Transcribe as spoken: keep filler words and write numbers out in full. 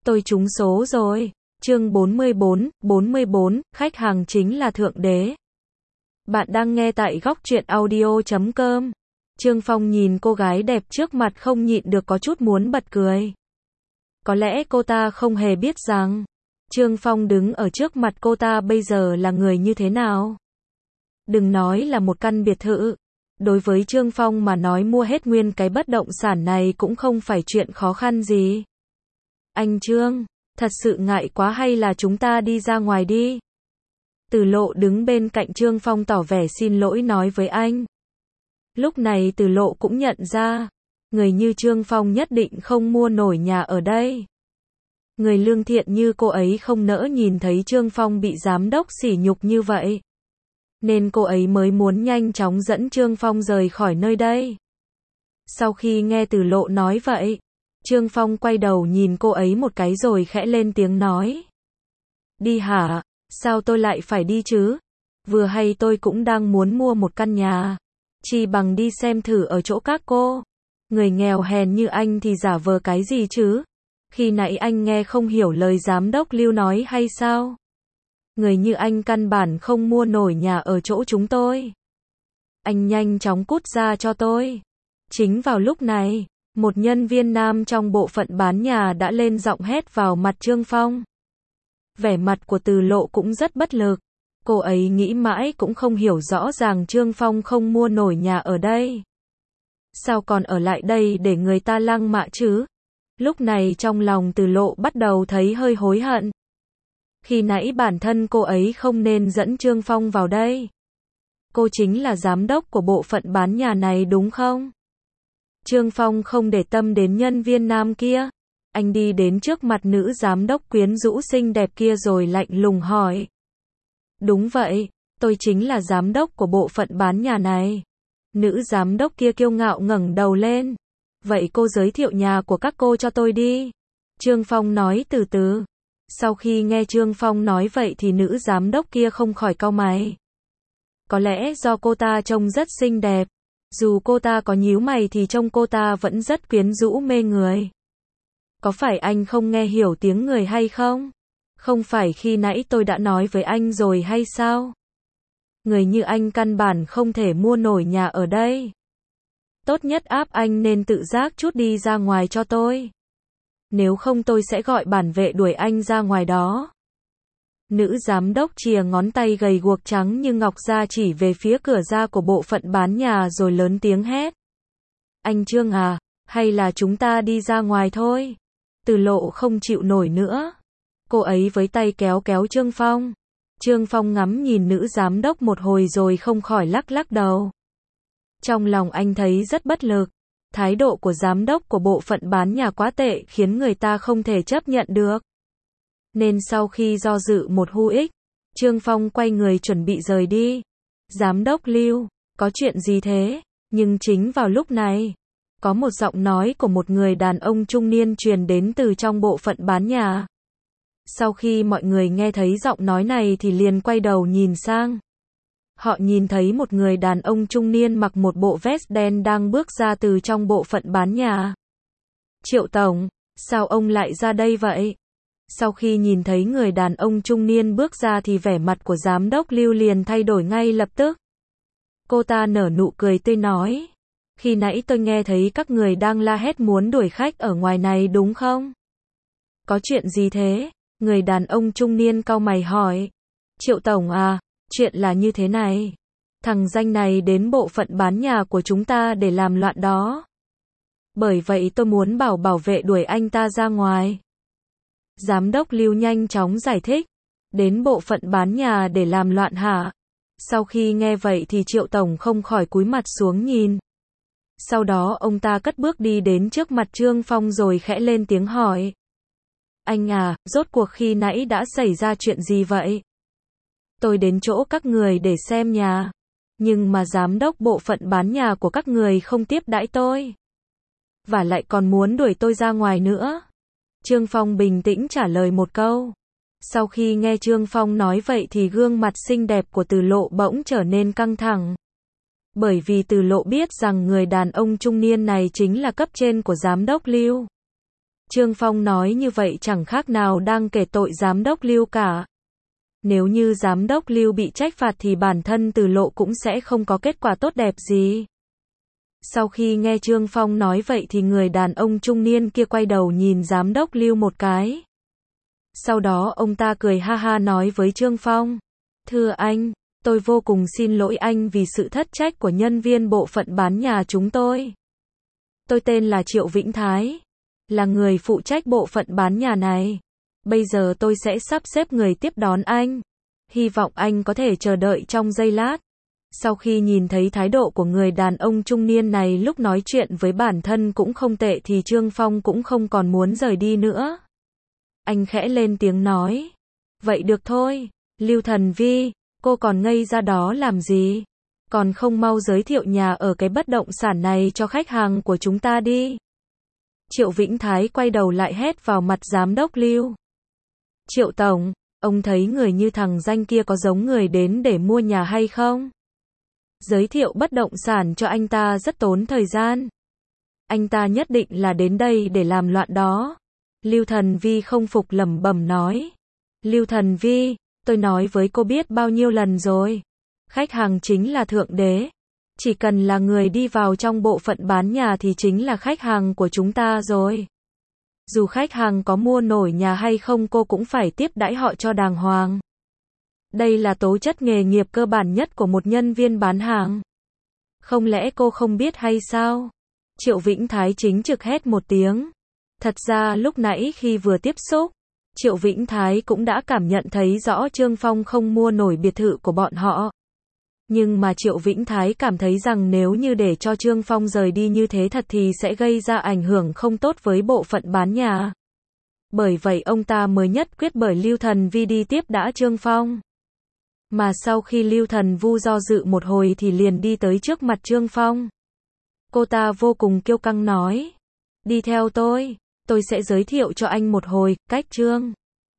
tôi trúng số rồi. Chương bốn mươi bốn, bốn mươi bốn, khách hàng chính là Thượng Đế. Bạn đang nghe tại góc truyện audio chấm com. Trương Phong nhìn cô gái đẹp trước mặt không nhịn được có chút muốn bật cười. Có lẽ cô ta không hề biết rằng, Trương Phong đứng ở trước mặt cô ta bây giờ là người như thế nào. Đừng nói là một căn biệt thự. Đối với Trương Phong mà nói mua hết nguyên cái bất động sản này cũng không phải chuyện khó khăn gì. Anh Trương, thật sự ngại quá hay là chúng ta đi ra ngoài đi? Từ Lộ đứng bên cạnh Trương Phong tỏ vẻ xin lỗi nói với anh. Lúc này Từ Lộ cũng nhận ra, người như Trương Phong nhất định không mua nổi nhà ở đây. Người lương thiện như cô ấy không nỡ nhìn thấy Trương Phong bị giám đốc sỉ nhục như vậy. Nên cô ấy mới muốn nhanh chóng dẫn Trương Phong rời khỏi nơi đây. Sau khi nghe Từ Lộ nói vậy, Trương Phong quay đầu nhìn cô ấy một cái rồi khẽ lên tiếng nói. Đi hả? Sao tôi lại phải đi chứ? Vừa hay tôi cũng đang muốn mua một căn nhà. Chỉ bằng đi xem thử ở chỗ các cô. Người nghèo hèn như anh thì giả vờ cái gì chứ? Khi nãy anh nghe không hiểu lời giám đốc Lưu nói hay sao? Người như anh căn bản không mua nổi nhà ở chỗ chúng tôi. Anh nhanh chóng cút ra cho tôi. Chính vào lúc này, một nhân viên nam trong bộ phận bán nhà đã lên giọng hét vào mặt Trương Phong. Vẻ mặt của Từ Lộ cũng rất bất lực. Cô ấy nghĩ mãi cũng không hiểu rõ ràng Trương Phong không mua nổi nhà ở đây. Sao còn ở lại đây để người ta lăng mạ chứ? Lúc này trong lòng Từ Lộ bắt đầu thấy hơi hối hận. Khi nãy bản thân cô ấy không nên dẫn Trương Phong vào đây. Cô chính là giám đốc của bộ phận bán nhà này đúng không? Trương Phong không để tâm đến nhân viên nam kia. Anh đi đến trước mặt nữ giám đốc quyến rũ xinh đẹp kia rồi lạnh lùng hỏi. Đúng vậy, tôi chính là giám đốc của bộ phận bán nhà này. Nữ giám đốc kia kiêu ngạo ngẩng đầu lên. Vậy cô giới thiệu nhà của các cô cho tôi đi. Trương Phong nói từ từ. Sau khi nghe Trương Phong nói vậy thì nữ giám đốc kia không khỏi cau mày. Có lẽ do cô ta trông rất xinh đẹp. Dù cô ta có nhíu mày thì trông cô ta vẫn rất quyến rũ mê người. Có phải anh không nghe hiểu tiếng người hay không? Không phải khi nãy tôi đã nói với anh rồi hay sao? Người như anh căn bản không thể mua nổi nhà ở đây. Tốt nhất áp anh nên tự giác chút đi ra ngoài cho tôi. Nếu không tôi sẽ gọi bản vệ đuổi anh ra ngoài đó. Nữ giám đốc chìa ngón tay gầy guộc trắng như ngọc ra chỉ về phía cửa ra của bộ phận bán nhà rồi lớn tiếng hét. Anh Trương à, hay là chúng ta đi ra ngoài thôi? Từ Lộ không chịu nổi nữa. Cô ấy với tay kéo kéo Trương Phong. Trương Phong ngắm nhìn nữ giám đốc một hồi rồi không khỏi lắc lắc đầu. Trong lòng anh thấy rất bất lực. Thái độ của giám đốc của bộ phận bán nhà quá tệ khiến người ta không thể chấp nhận được. Nên sau khi do dự một hu ích, Trương Phong quay người chuẩn bị rời đi. Giám đốc Lưu, có chuyện gì thế? Nhưng chính vào lúc này, có một giọng nói của một người đàn ông trung niên truyền đến từ trong bộ phận bán nhà. Sau khi mọi người nghe thấy giọng nói này thì liền quay đầu nhìn sang. Họ nhìn thấy một người đàn ông trung niên mặc một bộ vest đen đang bước ra từ trong bộ phận bán nhà. Triệu Tổng, sao ông lại ra đây vậy? Sau khi nhìn thấy người đàn ông trung niên bước ra thì vẻ mặt của giám đốc Lưu liền thay đổi ngay lập tức. Cô ta nở nụ cười tươi nói. Khi nãy tôi nghe thấy các người đang la hét muốn đuổi khách ở ngoài này đúng không? Có chuyện gì thế? Người đàn ông trung niên cau mày hỏi. Triệu Tổng à, chuyện là như thế này. Thằng danh này đến bộ phận bán nhà của chúng ta để làm loạn đó. Bởi vậy tôi muốn bảo bảo vệ đuổi anh ta ra ngoài. Giám đốc Lưu nhanh chóng giải thích. Đến bộ phận bán nhà để làm loạn hả? Sau khi nghe vậy thì Triệu Tổng không khỏi cúi mặt xuống nhìn. Sau đó ông ta cất bước đi đến trước mặt Trương Phong rồi khẽ lên tiếng hỏi. Anh à, rốt cuộc khi nãy đã xảy ra chuyện gì vậy? Tôi đến chỗ các người để xem nhà. Nhưng mà giám đốc bộ phận bán nhà của các người không tiếp đãi tôi. Và lại còn muốn đuổi tôi ra ngoài nữa. Trương Phong bình tĩnh trả lời một câu. Sau khi nghe Trương Phong nói vậy thì gương mặt xinh đẹp của Từ Lộ bỗng trở nên căng thẳng. Bởi vì Từ Lộ biết rằng người đàn ông trung niên này chính là cấp trên của giám đốc Lưu. Trương Phong nói như vậy chẳng khác nào đang kể tội giám đốc Lưu cả. Nếu như giám đốc Lưu bị trách phạt thì bản thân Từ Lộ cũng sẽ không có kết quả tốt đẹp gì. Sau khi nghe Trương Phong nói vậy thì người đàn ông trung niên kia quay đầu nhìn giám đốc Lưu một cái. Sau đó ông ta cười ha ha nói với Trương Phong. Thưa anh, tôi vô cùng xin lỗi anh vì sự thất trách của nhân viên bộ phận bán nhà chúng tôi. Tôi tên là Triệu Vĩnh Thái, là người phụ trách bộ phận bán nhà này. Bây giờ tôi sẽ sắp xếp người tiếp đón anh. Hy vọng anh có thể chờ đợi trong giây lát. Sau khi nhìn thấy thái độ của người đàn ông trung niên này lúc nói chuyện với bản thân cũng không tệ thì Trương Phong cũng không còn muốn rời đi nữa. Anh khẽ lên tiếng nói. Vậy được thôi, Lưu Thần Vi, cô còn ngây ra đó làm gì? Còn không mau giới thiệu nhà ở cái bất động sản này cho khách hàng của chúng ta đi. Triệu Vĩnh Thái quay đầu lại hét vào mặt giám đốc Lưu. Triệu Tổng, ông thấy người như thằng danh kia có giống người đến để mua nhà hay không? Giới thiệu bất động sản cho anh ta rất tốn thời gian. Anh ta nhất định là đến đây để làm loạn đó. Lưu Thần Vi không phục lẩm bẩm nói. Lưu Thần Vi, tôi nói với cô biết bao nhiêu lần rồi. Khách hàng chính là thượng đế. Chỉ cần là người đi vào trong bộ phận bán nhà thì chính là khách hàng của chúng ta rồi. Dù khách hàng có mua nổi nhà hay không cô cũng phải tiếp đãi họ cho đàng hoàng. Đây là tố chất nghề nghiệp cơ bản nhất của một nhân viên bán hàng. Không lẽ cô không biết hay sao? Triệu Vĩnh Thái chính trực hét một tiếng. Thật ra lúc nãy khi vừa tiếp xúc, Triệu Vĩnh Thái cũng đã cảm nhận thấy rõ Trương Phong không mua nổi biệt thự của bọn họ. Nhưng mà Triệu Vĩnh Thái cảm thấy rằng nếu như để cho Trương Phong rời đi như thế thật thì sẽ gây ra ảnh hưởng không tốt với bộ phận bán nhà. Bởi vậy ông ta mới nhất quyết bởi Lưu Thần Vi đi tiếp đãi Trương Phong. Mà sau khi Lưu Thần Vu do dự một hồi thì liền đi tới trước mặt Trương Phong. Cô ta vô cùng kiêu căng nói. Đi theo tôi, tôi sẽ giới thiệu cho anh một hồi, cách Trương